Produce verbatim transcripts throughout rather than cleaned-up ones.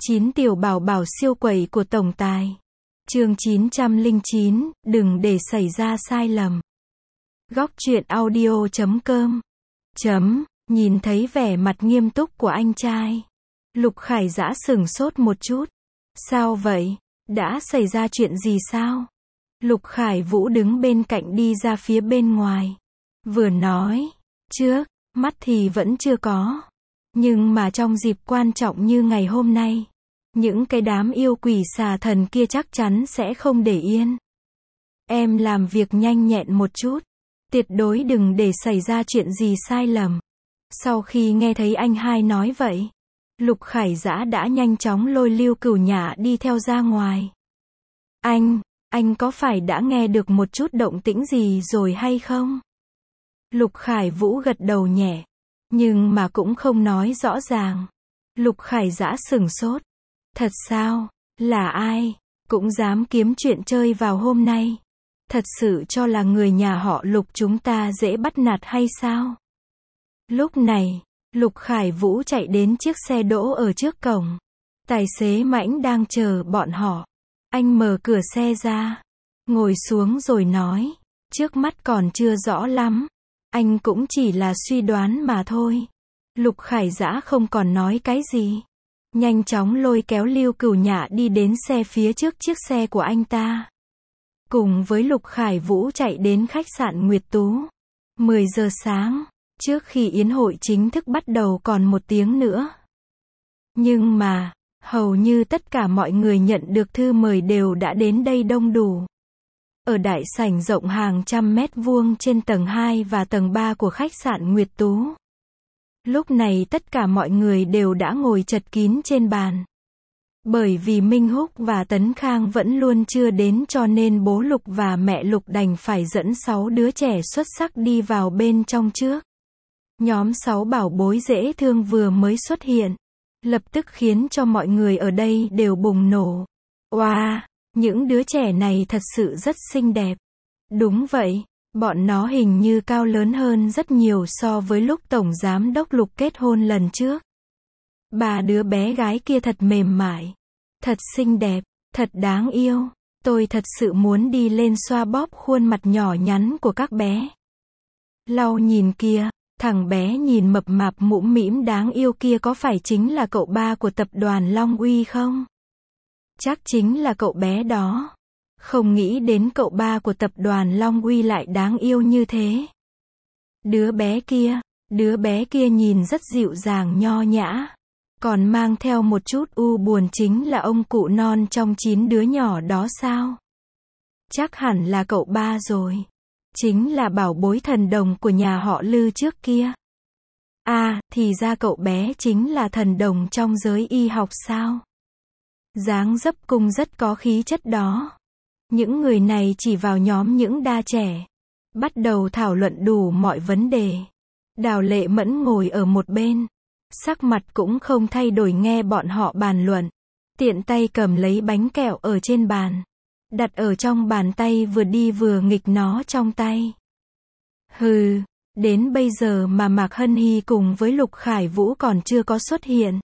chín Tiểu bảo bảo siêu quẩy của tổng tài. Chương chín trăm lẻ chín, đừng để xảy ra sai lầm. Góc truyện audio chấm com. Chấm, nhìn thấy vẻ mặt nghiêm túc của anh trai. Lục Khải Dã sửng sốt một chút. Sao vậy? Đã xảy ra chuyện gì sao? Lục Khải Vũ đứng bên cạnh đi ra phía bên ngoài. Vừa nói, trước, mắt thì vẫn chưa có. Nhưng mà trong dịp quan trọng như ngày hôm nay, những cái đám yêu quỷ xà thần kia chắc chắn sẽ không để yên. Em làm việc nhanh nhẹn một chút. Tuyệt đối đừng để xảy ra chuyện gì sai lầm. Sau khi nghe thấy anh hai nói vậy, Lục Khải Dã đã nhanh chóng lôi Lưu Cửu Nhã đi theo ra ngoài. Anh, anh có phải đã nghe được một chút động tĩnh gì rồi hay không? Lục Khải Vũ gật đầu nhẹ, nhưng mà cũng không nói rõ ràng. Lục Khải Dã sửng sốt. Thật sao? Là ai? Cũng dám kiếm chuyện chơi vào hôm nay? Thật sự cho là người nhà họ Lục chúng ta dễ bắt nạt hay sao? Lúc này, Lục Khải Vũ chạy đến chiếc xe đỗ ở trước cổng. Tài xế Mãnh đang chờ bọn họ. Anh mở cửa xe ra, ngồi xuống rồi nói, trước mắt còn chưa rõ lắm. Anh cũng chỉ là suy đoán mà thôi. Lục Khải Dã không còn nói cái gì. Nhanh chóng lôi kéo Lưu Cửu Nhã đi đến xe phía trước chiếc xe của anh ta. Cùng với Lục Khải Vũ chạy đến khách sạn Nguyệt Tú. mười giờ sáng, trước khi yến hội chính thức bắt đầu còn một tiếng nữa. Nhưng mà, hầu như tất cả mọi người nhận được thư mời đều đã đến đây đông đủ. Ở đại sảnh rộng hàng trăm mét vuông trên tầng hai và tầng ba của khách sạn Nguyệt Tú. Lúc này tất cả mọi người đều đã ngồi chật kín trên bàn. Bởi vì Minh Húc và Tấn Khang vẫn luôn chưa đến cho nên bố Lục và mẹ Lục đành phải dẫn sáu đứa trẻ xuất sắc đi vào bên trong trước. Nhóm sáu bảo bối dễ thương vừa mới xuất hiện, lập tức khiến cho mọi người ở đây đều bùng nổ. Wow, những đứa trẻ này thật sự rất xinh đẹp. Đúng vậy, bọn nó hình như cao lớn hơn rất nhiều so với lúc Tổng Giám đốc Lục kết hôn lần trước. Ba đứa bé gái kia thật mềm mại, thật xinh đẹp, thật đáng yêu. Tôi thật sự muốn đi lên xoa bóp khuôn mặt nhỏ nhắn của các bé. Lau nhìn kia, thằng bé nhìn mập mạp mũm mĩm đáng yêu kia có phải chính là cậu ba của tập đoàn Long Uy không? Chắc chính là cậu bé đó. Không nghĩ đến cậu ba của tập đoàn Long Uy lại đáng yêu như thế. Đứa bé kia, đứa bé kia nhìn rất dịu dàng nho nhã. Còn mang theo một chút u buồn chính là ông cụ non trong chín đứa nhỏ đó sao? Chắc hẳn là cậu ba rồi. Chính là bảo bối thần đồng của nhà họ Lư trước kia. À, thì ra cậu bé chính là thần đồng trong giới y học sao? Dáng dấp cung rất có khí chất đó. Những người này chỉ vào nhóm những đa trẻ. Bắt đầu thảo luận đủ mọi vấn đề. Đào Lệ Mẫn ngồi ở một bên. Sắc mặt cũng không thay đổi nghe bọn họ bàn luận. Tiện tay cầm lấy bánh kẹo ở trên bàn. Đặt ở trong bàn tay vừa đi vừa nghịch nó trong tay. Hừ, đến bây giờ mà Mạc Hân Hy cùng với Lục Khải Vũ còn chưa có xuất hiện.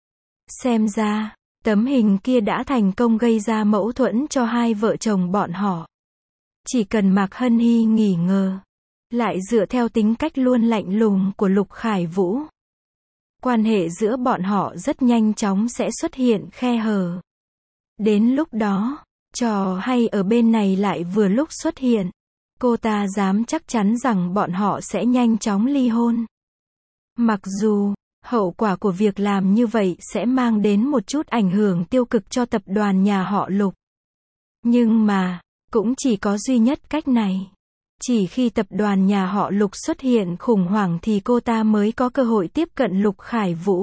Xem ra, tấm hình kia đã thành công gây ra mâu thuẫn cho hai vợ chồng bọn họ. Chỉ cần Mạc Hân Hy nghỉ ngờ, lại dựa theo tính cách luôn lạnh lùng của Lục Khải Vũ, quan hệ giữa bọn họ rất nhanh chóng sẽ xuất hiện khe hở. Đến lúc đó, trò hay ở bên này lại vừa lúc xuất hiện. Cô ta dám chắc chắn rằng bọn họ sẽ nhanh chóng ly hôn. Mặc dù, hậu quả của việc làm như vậy sẽ mang đến một chút ảnh hưởng tiêu cực cho tập đoàn nhà họ Lục. Nhưng mà, cũng chỉ có duy nhất cách này. Chỉ khi tập đoàn nhà họ Lục xuất hiện khủng hoảng thì cô ta mới có cơ hội tiếp cận Lục Khải Vũ.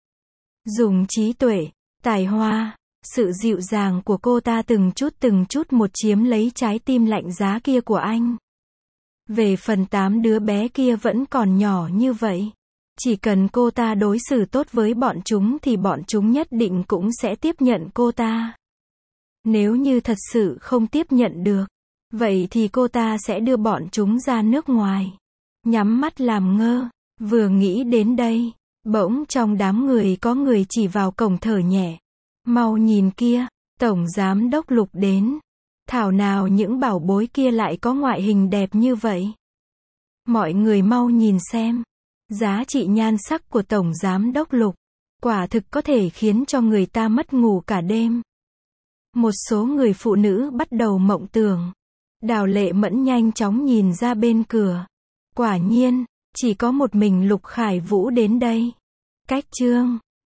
Dùng trí tuệ, tài hoa, sự dịu dàng của cô ta từng chút từng chút một chiếm lấy trái tim lạnh giá kia của anh. Về phần tám đứa bé kia vẫn còn nhỏ như vậy. Chỉ cần cô ta đối xử tốt với bọn chúng thì bọn chúng nhất định cũng sẽ tiếp nhận cô ta. Nếu như thật sự không tiếp nhận được, vậy thì cô ta sẽ đưa bọn chúng ra nước ngoài. Nhắm mắt làm ngơ, vừa nghĩ đến đây, bỗng trong đám người có người chỉ vào cổng thở nhẹ. Mau nhìn kia, Tổng Giám đốc Lục đến. Thảo nào những bảo bối kia lại có ngoại hình đẹp như vậy. Mọi người mau nhìn xem. Giá trị nhan sắc của Tổng Giám đốc Lục. Quả thực có thể khiến cho người ta mất ngủ cả đêm. Một số người phụ nữ bắt đầu mộng tưởng. Đào Lệ Mẫn nhanh chóng nhìn ra bên cửa. Quả nhiên, chỉ có một mình Lục Khải Vũ đến đây. Cách chương